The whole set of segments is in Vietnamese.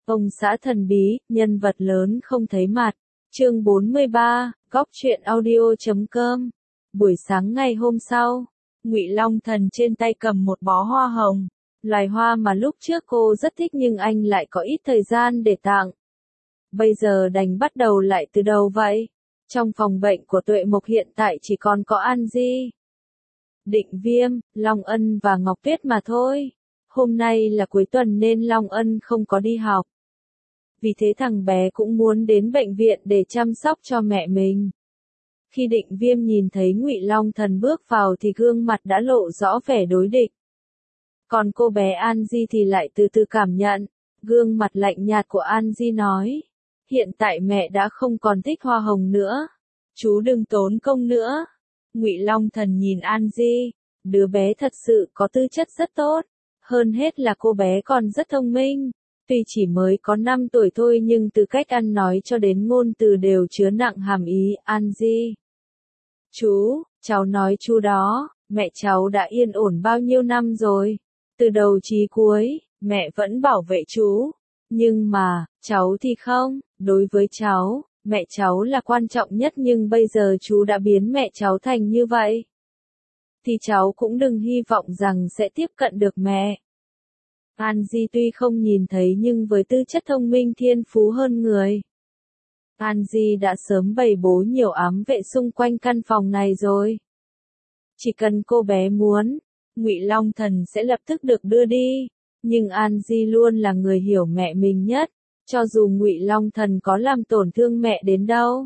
Ông xã thần bí, nhân vật lớn không thấy mặt. Chương 43, Góc truyện audio.com. Buổi sáng ngày hôm sau, Ngụy Long Thần trên tay cầm một bó hoa hồng, loài hoa mà lúc trước cô rất thích nhưng anh lại có ít thời gian để tặng. Bây giờ đành bắt đầu lại từ đầu vậy. Trong phòng bệnh của Tuệ Mộc hiện tại chỉ còn có An Di, Định Viêm, Long Ân và Ngọc Tuyết mà thôi. Hôm nay là cuối tuần nên Long Ân không có đi học. Vì thế thằng bé cũng muốn đến bệnh viện để chăm sóc cho mẹ mình. Khi Định Viêm nhìn thấy Ngụy Long Thần bước vào thì gương mặt đã lộ rõ vẻ đối địch. Còn cô bé An Di thì lại từ từ cảm nhận. Gương mặt lạnh nhạt của An Di nói: hiện tại mẹ đã không còn thích hoa hồng nữa. Chú đừng tốn công nữa. Ngụy Long Thần nhìn An Di, đứa bé thật sự có tư chất rất tốt. Hơn hết là cô bé còn rất thông minh. Tuy chỉ mới có 5 tuổi thôi nhưng từ cách ăn nói cho đến ngôn từ đều chứa nặng hàm ý. An Di, chú, cháu nói chú đó, mẹ cháu đã yên ổn bao nhiêu năm rồi. Từ đầu chí cuối, mẹ vẫn bảo vệ chú. Nhưng mà, cháu thì không, đối với cháu, mẹ cháu là quan trọng nhất nhưng bây giờ chú đã biến mẹ cháu thành như vậy. Thì cháu cũng đừng hy vọng rằng sẽ tiếp cận được mẹ. An Di tuy không nhìn thấy nhưng với tư chất thông minh thiên phú hơn người. An Di đã sớm bày bố nhiều ám vệ xung quanh căn phòng này rồi. Chỉ cần cô bé muốn, Ngụy Long Thần sẽ lập tức được đưa đi. Nhưng An Di luôn là người hiểu mẹ mình nhất, cho dù Ngụy Long Thần có làm tổn thương mẹ đến đâu.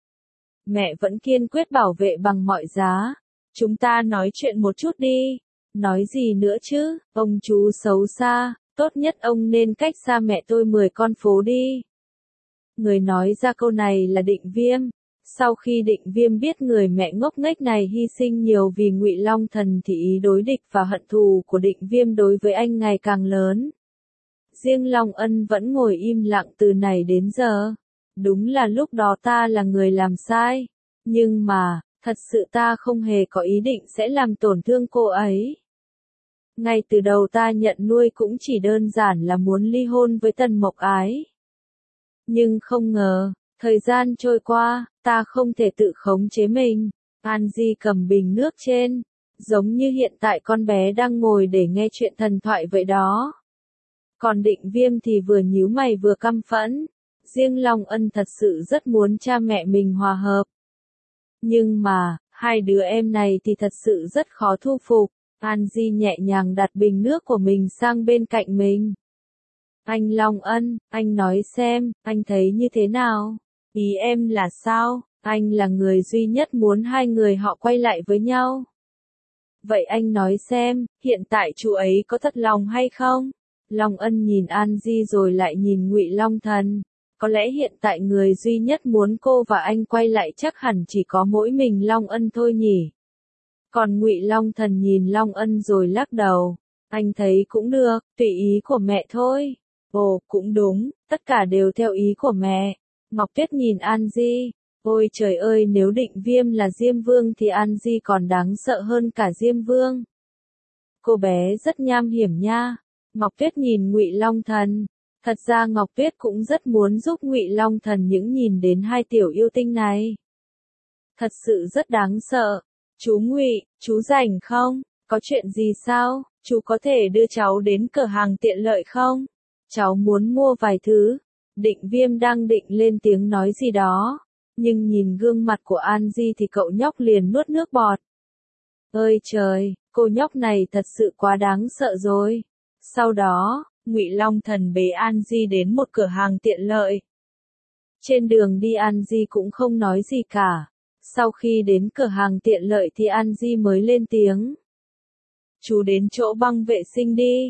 Mẹ vẫn kiên quyết bảo vệ bằng mọi giá. Chúng ta nói chuyện một chút đi. Nói gì nữa chứ, ông chú xấu xa, tốt nhất ông nên cách xa mẹ tôi 10 con phố đi. Người nói ra câu này là Định Viêm. Sau khi Định Viêm biết người mẹ ngốc nghếch này hy sinh nhiều vì Ngụy Long Thần thì ý đối địch và hận thù của Định Viêm đối với anh ngày càng lớn. Riêng Long Ân vẫn ngồi im lặng từ này đến giờ. Đúng là lúc đó ta là người làm sai. Nhưng mà, thật sự ta không hề có ý định sẽ làm tổn thương cô ấy. Ngay từ đầu ta nhận nuôi cũng chỉ đơn giản là muốn ly hôn với Tần Mộc Ái. Nhưng không ngờ, thời gian trôi qua, ta không thể tự khống chế mình. An Di cầm bình nước trên, giống như hiện tại con bé đang ngồi để nghe chuyện thần thoại vậy đó. Còn Định Viêm thì vừa nhíu mày vừa căm phẫn. Riêng Long Ân thật sự rất muốn cha mẹ mình hòa hợp. Nhưng mà, hai đứa em này thì thật sự rất khó thu phục. An Di nhẹ nhàng đặt bình nước của mình sang bên cạnh mình. Anh Long Ân, anh nói xem, anh thấy như thế nào? Ý em là sao? Anh là người duy nhất muốn hai người họ quay lại với nhau. Vậy anh nói xem, hiện tại chú ấy có thật lòng hay không? Long Ân nhìn An Di rồi lại nhìn Ngụy Long Thần. Có lẽ hiện tại người duy nhất muốn cô và anh quay lại chắc hẳn chỉ có mỗi mình Long Ân thôi nhỉ. Còn Ngụy Long Thần nhìn Long Ân rồi lắc đầu. Anh thấy cũng được, tùy ý của mẹ thôi. Ồ, cũng đúng, tất cả đều theo ý của mẹ. Ngọc Tuyết nhìn An Di. Ôi trời ơi, nếu Định Viêm là Diêm Vương thì An Di còn đáng sợ hơn cả Diêm Vương. Cô bé rất nham hiểm nha. Ngọc Tuyết nhìn Ngụy Long Thần. Thật ra Ngọc Tuyết cũng rất muốn giúp Ngụy Long Thần những nhìn đến hai tiểu yêu tinh này. Thật sự rất đáng sợ. Chú Ngụy, chú rảnh không? Có chuyện gì sao? Chú có thể đưa cháu đến cửa hàng tiện lợi không? Cháu muốn mua vài thứ. Định Viêm đang định lên tiếng nói gì đó. Nhưng nhìn gương mặt của An Di thì cậu nhóc liền nuốt nước bọt. Ơi trời, cô nhóc này thật sự quá đáng sợ rồi. Sau đó, Ngụy Long Thần bế An Di đến một cửa hàng tiện lợi. Trên đường đi An Di cũng không nói gì cả. Sau khi đến cửa hàng tiện lợi thì An Di mới lên tiếng. Chú đến chỗ băng vệ sinh đi.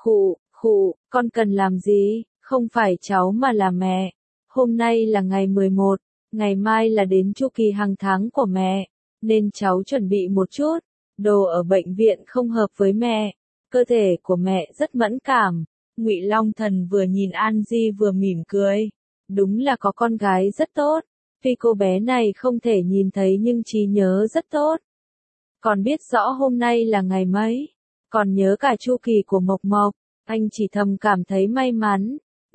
Khụ, con cần làm gì? Không phải cháu mà là mẹ. Hôm nay là ngày 11, ngày mai là đến chu kỳ hàng tháng của mẹ. Nên cháu chuẩn bị một chút. Đồ ở bệnh viện không hợp với mẹ. Cơ thể của mẹ rất mẫn cảm. Ngụy Long Thần vừa nhìn An Di vừa mỉm cười. Đúng là có con gái rất tốt. Tuy cô bé này không thể nhìn thấy nhưng trí nhớ rất tốt. Còn biết rõ hôm nay là ngày mấy. Còn nhớ cả chu kỳ của Mộc Mộc. Anh chỉ thầm cảm thấy may mắn.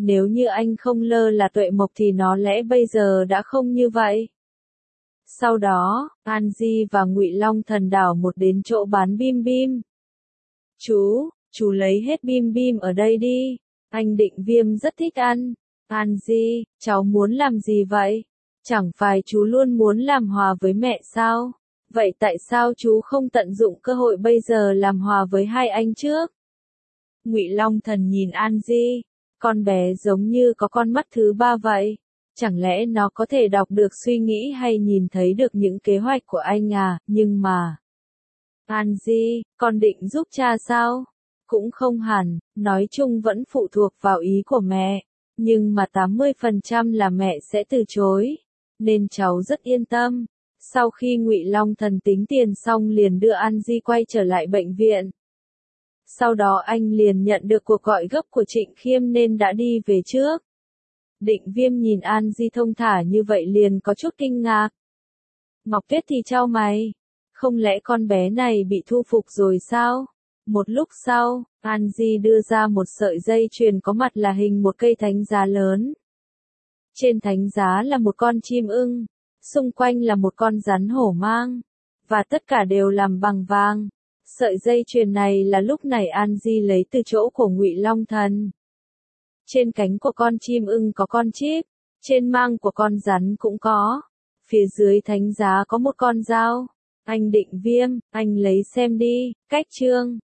Nếu như anh không lơ là Tuệ Mộc thì nó lẽ bây giờ đã không như vậy. Sau đó, An Di và Ngụy Long Thần đảo một đến chỗ bán bim bim. Chú lấy hết bim bim ở đây đi. Anh Định Viêm rất thích ăn. An Di, cháu muốn làm gì vậy? Chẳng phải chú luôn muốn làm hòa với mẹ sao? Vậy tại sao chú không tận dụng cơ hội bây giờ làm hòa với hai anh trước? Ngụy Long Thần nhìn An Di, con bé giống như có con mắt thứ ba vậy. Chẳng lẽ nó có thể đọc được suy nghĩ hay nhìn thấy được những kế hoạch của anh à, nhưng mà... An Di, con định giúp cha sao? Cũng không hẳn, nói chung vẫn phụ thuộc vào ý của mẹ. Nhưng mà 80% là mẹ sẽ từ chối. Nên cháu rất yên tâm. Sau khi Ngụy Long Thần tính tiền xong liền đưa An Di quay trở lại bệnh viện. Sau đó anh liền nhận được cuộc gọi gấp của Trịnh Khiêm nên đã đi về trước. Định Viêm nhìn An Di thông thả như vậy liền có chút kinh ngạc. Ngọc Tuyết thì chau mày. Không lẽ con bé này bị thu phục rồi sao? Một lúc sau, An Di đưa ra một sợi dây chuyền có mặt là hình một cây thánh giá lớn. Trên thánh giá là một con chim ưng, xung quanh là một con rắn hổ mang, và tất cả đều làm bằng vàng. Sợi dây chuyền này là lúc này An Di lấy từ chỗ của Ngụy Long Thần. Trên cánh của con chim ưng có con chip, trên mang của con rắn cũng có. Phía dưới thánh giá có một con dao. Anh Định Viêm, anh lấy xem đi, cách chương.